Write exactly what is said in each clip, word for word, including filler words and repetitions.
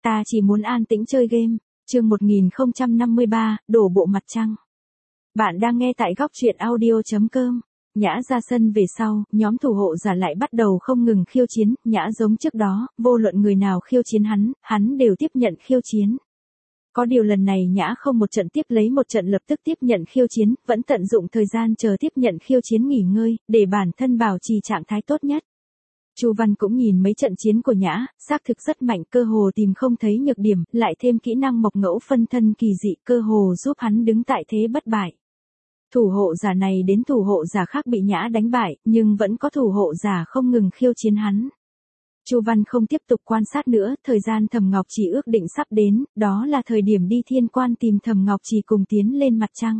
ta chỉ muốn an tĩnh chơi game. Chương một nghìn không trăm năm mươi ba, đổ bộ mặt trăng. Bạn đang nghe tại góc truyện audio chấm com. Nhã ra sân về sau, nhóm thủ hộ giả lại bắt đầu không ngừng khiêu chiến, Nhã giống trước đó, vô luận người nào khiêu chiến hắn, hắn đều tiếp nhận khiêu chiến. Có điều lần này Nhã không một trận tiếp lấy một trận lập tức tiếp nhận khiêu chiến, vẫn tận dụng thời gian chờ tiếp nhận khiêu chiến nghỉ ngơi, để bản thân bảo trì trạng thái tốt nhất. Chu Văn cũng nhìn mấy trận chiến của Nhã, xác thực rất mạnh, cơ hồ tìm không thấy nhược điểm, lại thêm kỹ năng mộc ngẫu phân thân kỳ dị, cơ hồ giúp hắn đứng tại thế bất bại. Thủ hộ giả này đến thủ hộ giả khác bị Nhã đánh bại, nhưng vẫn có thủ hộ giả không ngừng khiêu chiến hắn. Chu Văn không tiếp tục quan sát nữa, thời gian Thẩm Ngọc Trì ước định sắp đến, đó là thời điểm đi thiên quan tìm Thẩm Ngọc Trì cùng tiến lên mặt trăng.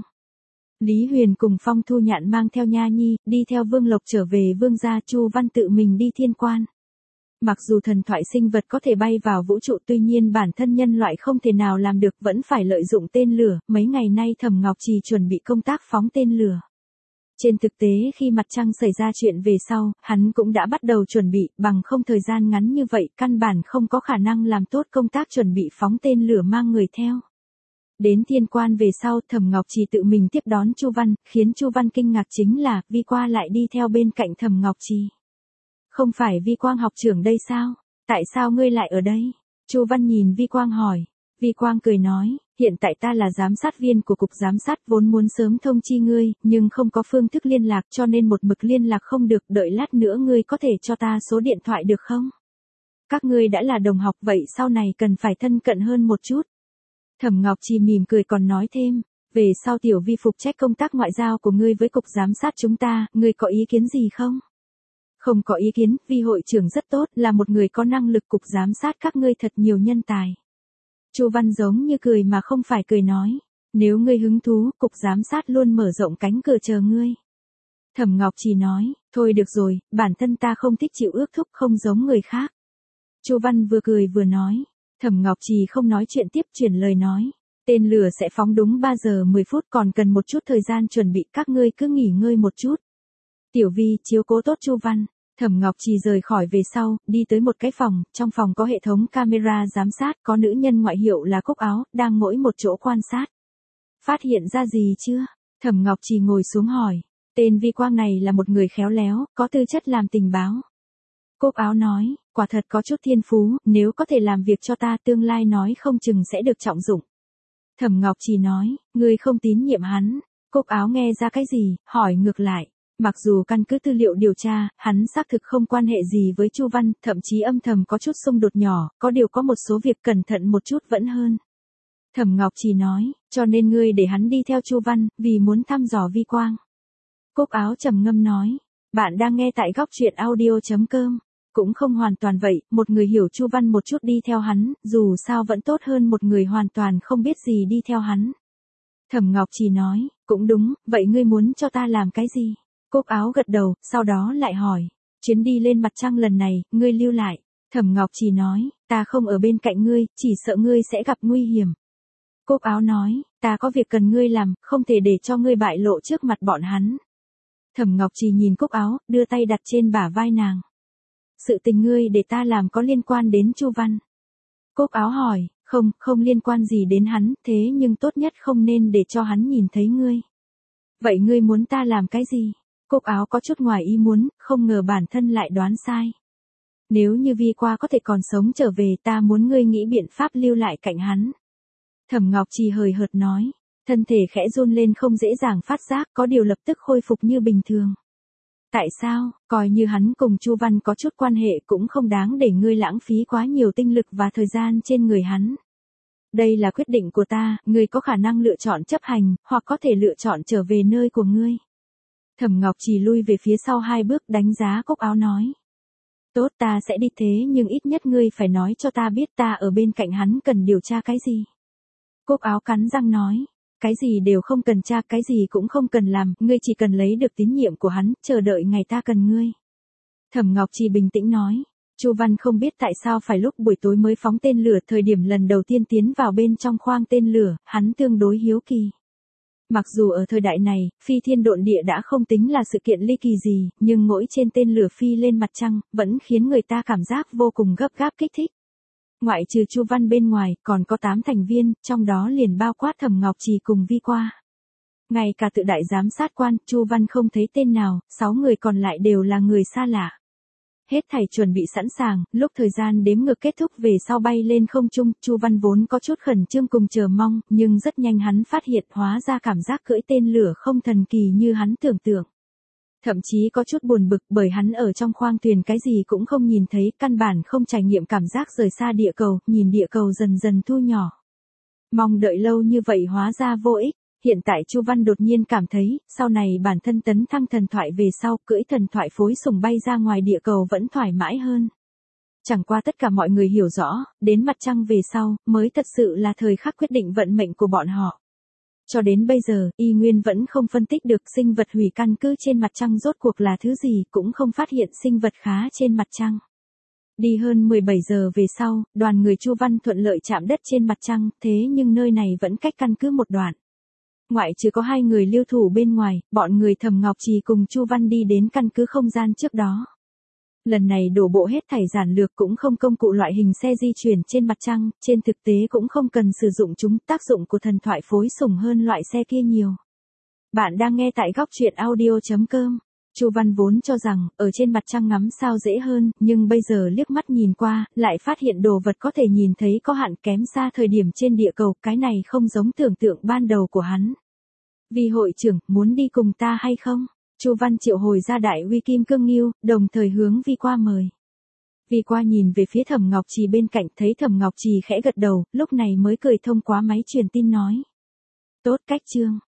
Lý Huyền cùng Phong Thu Nhạn mang theo Nha Nhi, đi theo Vương Lộc trở về Vương gia, Chu Văn tự mình đi thiên quan. Mặc dù thần thoại sinh vật có thể bay vào vũ trụ, tuy nhiên bản thân nhân loại không thể nào làm được, vẫn phải lợi dụng tên lửa, mấy ngày nay Thẩm Ngọc Trì chuẩn bị công tác phóng tên lửa. Trên thực tế khi mặt trăng xảy ra chuyện về sau, hắn cũng đã bắt đầu chuẩn bị, bằng không thời gian ngắn như vậy, căn bản không có khả năng làm tốt công tác chuẩn bị phóng tên lửa mang người theo. Đến thiên quan về sau, Thẩm Ngọc Trì tự mình tiếp đón Chu Văn, khiến Chu Văn kinh ngạc chính là, Vi Qua lại đi theo bên cạnh Thẩm Ngọc Trì. Không phải Vi Quang học trưởng đây sao? Tại sao ngươi lại ở đây? Chu Văn nhìn Vi Quang hỏi. Vi Quang cười nói, hiện tại ta là giám sát viên của cục giám sát, vốn muốn sớm thông chi ngươi, nhưng không có phương thức liên lạc cho nên một mực liên lạc không được, đợi lát nữa ngươi có thể cho ta số điện thoại được không? Các ngươi đã là đồng học vậy sau này cần phải thân cận hơn một chút. Thẩm Ngọc Trì mỉm cười còn nói thêm, về sau Tiểu Vi phụ trách công tác ngoại giao của ngươi với cục giám sát chúng ta, ngươi có ý kiến gì không? Không có ý kiến, Vi hội trưởng rất tốt, là một người có năng lực, cục giám sát các ngươi thật nhiều nhân tài. Chu Văn giống như cười mà không phải cười nói, nếu ngươi hứng thú, cục giám sát luôn mở rộng cánh cửa chờ ngươi. Thẩm Ngọc Trì nói, thôi được rồi, bản thân ta không thích chịu ước thúc, không giống người khác. Chu Văn vừa cười vừa nói. Thẩm Ngọc Trì không nói chuyện tiếp, chuyển lời nói, tên lửa sẽ phóng đúng ba giờ mười phút, còn cần một chút thời gian chuẩn bị, các ngươi cứ nghỉ ngơi một chút. Tiểu Vi chiếu cố tốt Chu Văn. Thẩm Ngọc Trì rời khỏi về sau, đi tới một cái phòng, trong phòng có hệ thống camera giám sát, có nữ nhân ngoại hiệu là Cúc Áo, đang mỗi một chỗ quan sát. Phát hiện ra gì chưa? Thẩm Ngọc Trì ngồi xuống hỏi, tên Vi Quang này là một người khéo léo, có tư chất làm tình báo. Cúc Áo nói, quả thật có chút thiên phú, nếu có thể làm việc cho ta tương lai nói không chừng sẽ được trọng dụng. Thẩm Ngọc Trì nói, ngươi không tín nhiệm hắn. Cúc Áo nghe ra cái gì, hỏi ngược lại. Mặc dù căn cứ tư liệu điều tra, hắn xác thực không quan hệ gì với Chu Văn, thậm chí âm thầm có chút xung đột nhỏ, có điều có một số việc cẩn thận một chút vẫn hơn. Thẩm Ngọc Trì nói, cho nên ngươi để hắn đi theo Chu Văn, vì muốn thăm dò Vi Quang. Cúc Áo trầm ngâm nói, bạn đang nghe tại góc truyện audio chấm com. Cũng không hoàn toàn vậy, một người hiểu Chu Văn một chút đi theo hắn, dù sao vẫn tốt hơn một người hoàn toàn không biết gì đi theo hắn. Thẩm Ngọc Trì nói, cũng đúng, vậy ngươi muốn cho ta làm cái gì? Cúc Áo gật đầu, sau đó lại hỏi, chuyến đi lên mặt trăng lần này, ngươi lưu lại. Thẩm Ngọc Trì nói, ta không ở bên cạnh ngươi, chỉ sợ ngươi sẽ gặp nguy hiểm. Cúc Áo nói, ta có việc cần ngươi làm, không thể để cho ngươi bại lộ trước mặt bọn hắn. Thẩm Ngọc Trì nhìn Cúc Áo, đưa tay đặt trên bả vai nàng. Sự tình ngươi để ta làm có liên quan đến Chu Văn. Cúc Áo hỏi, không, không liên quan gì đến hắn, thế nhưng tốt nhất không nên để cho hắn nhìn thấy ngươi. Vậy ngươi muốn ta làm cái gì? Cúc Áo có chút ngoài ý muốn, không ngờ bản thân lại đoán sai. Nếu như Vi Qua có thể còn sống trở về, ta muốn ngươi nghĩ biện pháp lưu lại cạnh hắn. Thẩm Ngọc Trì hời hợt nói, thân thể khẽ run lên không dễ dàng phát giác, có điều lập tức khôi phục như bình thường. Tại sao, coi như hắn cùng Chu Văn có chút quan hệ cũng không đáng để ngươi lãng phí quá nhiều tinh lực và thời gian trên người hắn. Đây là quyết định của ta, ngươi có khả năng lựa chọn chấp hành, hoặc có thể lựa chọn trở về nơi của ngươi. Thẩm Ngọc Trì lui về phía sau hai bước, đánh giá Cúc Áo nói. Tốt, ta sẽ đi, thế nhưng ít nhất ngươi phải nói cho ta biết ta ở bên cạnh hắn cần điều tra cái gì. Cúc Áo cắn răng nói. Cái gì đều không cần tra, cái gì cũng không cần làm, ngươi chỉ cần lấy được tín nhiệm của hắn, chờ đợi ngày ta cần ngươi. Thẩm Ngọc Trì bình tĩnh nói. Chu Văn không biết tại sao phải lúc buổi tối mới phóng tên lửa, thời điểm lần đầu tiên tiến vào bên trong khoang tên lửa, hắn tương đối hiếu kỳ. Mặc dù ở thời đại này, phi thiên độn địa đã không tính là sự kiện ly kỳ gì, nhưng mỗi trên tên lửa phi lên mặt trăng, vẫn khiến người ta cảm giác vô cùng gấp gáp kích thích. Ngoại trừ Chu Văn bên ngoài, còn có tám thành viên, trong đó liền bao quát Thẩm Ngọc Trì cùng Vi Qua. Ngay cả tự đại giám sát quan, Chu Văn không thấy tên nào, sáu người còn lại đều là người xa lạ. Hết thảy chuẩn bị sẵn sàng, lúc thời gian đếm ngược kết thúc về sau bay lên không trung, Chu Văn vốn có chút khẩn trương cùng chờ mong, nhưng rất nhanh hắn phát hiện hóa ra cảm giác cưỡi tên lửa không thần kỳ như hắn tưởng tượng. Thậm chí có chút buồn bực bởi hắn ở trong khoang thuyền cái gì cũng không nhìn thấy, căn bản không trải nghiệm cảm giác rời xa địa cầu, nhìn địa cầu dần dần thu nhỏ. Mong đợi lâu như vậy hóa ra vô ích. Hiện tại Chu Văn đột nhiên cảm thấy, sau này bản thân tấn thăng thần thoại về sau, cưỡi thần thoại phối sùng bay ra ngoài địa cầu vẫn thoải mái hơn. Chẳng qua tất cả mọi người hiểu rõ, đến mặt trăng về sau, mới thật sự là thời khắc quyết định vận mệnh của bọn họ. Cho đến bây giờ, y nguyên vẫn không phân tích được sinh vật hủy căn cứ trên mặt trăng rốt cuộc là thứ gì, cũng không phát hiện sinh vật khá trên mặt trăng. Đi hơn mười bảy giờ về sau, đoàn người Chu Văn thuận lợi chạm đất trên mặt trăng, thế nhưng nơi này vẫn cách căn cứ một đoạn. Ngoại trừ có hai người lưu thủ bên ngoài, bọn người Thẩm Ngọc Trì cùng Chu Văn đi đến căn cứ không gian trước đó. Lần này đổ bộ hết thảy giản lược cũng không công cụ loại hình xe di chuyển trên mặt trăng, trên thực tế cũng không cần sử dụng chúng, tác dụng của thần thoại phối sùng hơn loại xe kia nhiều. Bạn đang nghe tại góc truyện audio chấm com. Chu Văn vốn cho rằng, ở trên mặt trăng ngắm sao dễ hơn, nhưng bây giờ liếc mắt nhìn qua, lại phát hiện đồ vật có thể nhìn thấy có hạn kém xa thời điểm trên địa cầu, cái này không giống tưởng tượng ban đầu của hắn. Vì hội trưởng, muốn đi cùng ta hay không? Chu Văn triệu hồi ra đại uy kim cương nghiêu, đồng thời hướng Vi Qua mời. Vi Qua nhìn về phía Thẩm Ngọc Trì bên cạnh, thấy Thẩm Ngọc Trì khẽ gật đầu, lúc này mới cười thông qua máy truyền tin nói. Tốt cách Trương,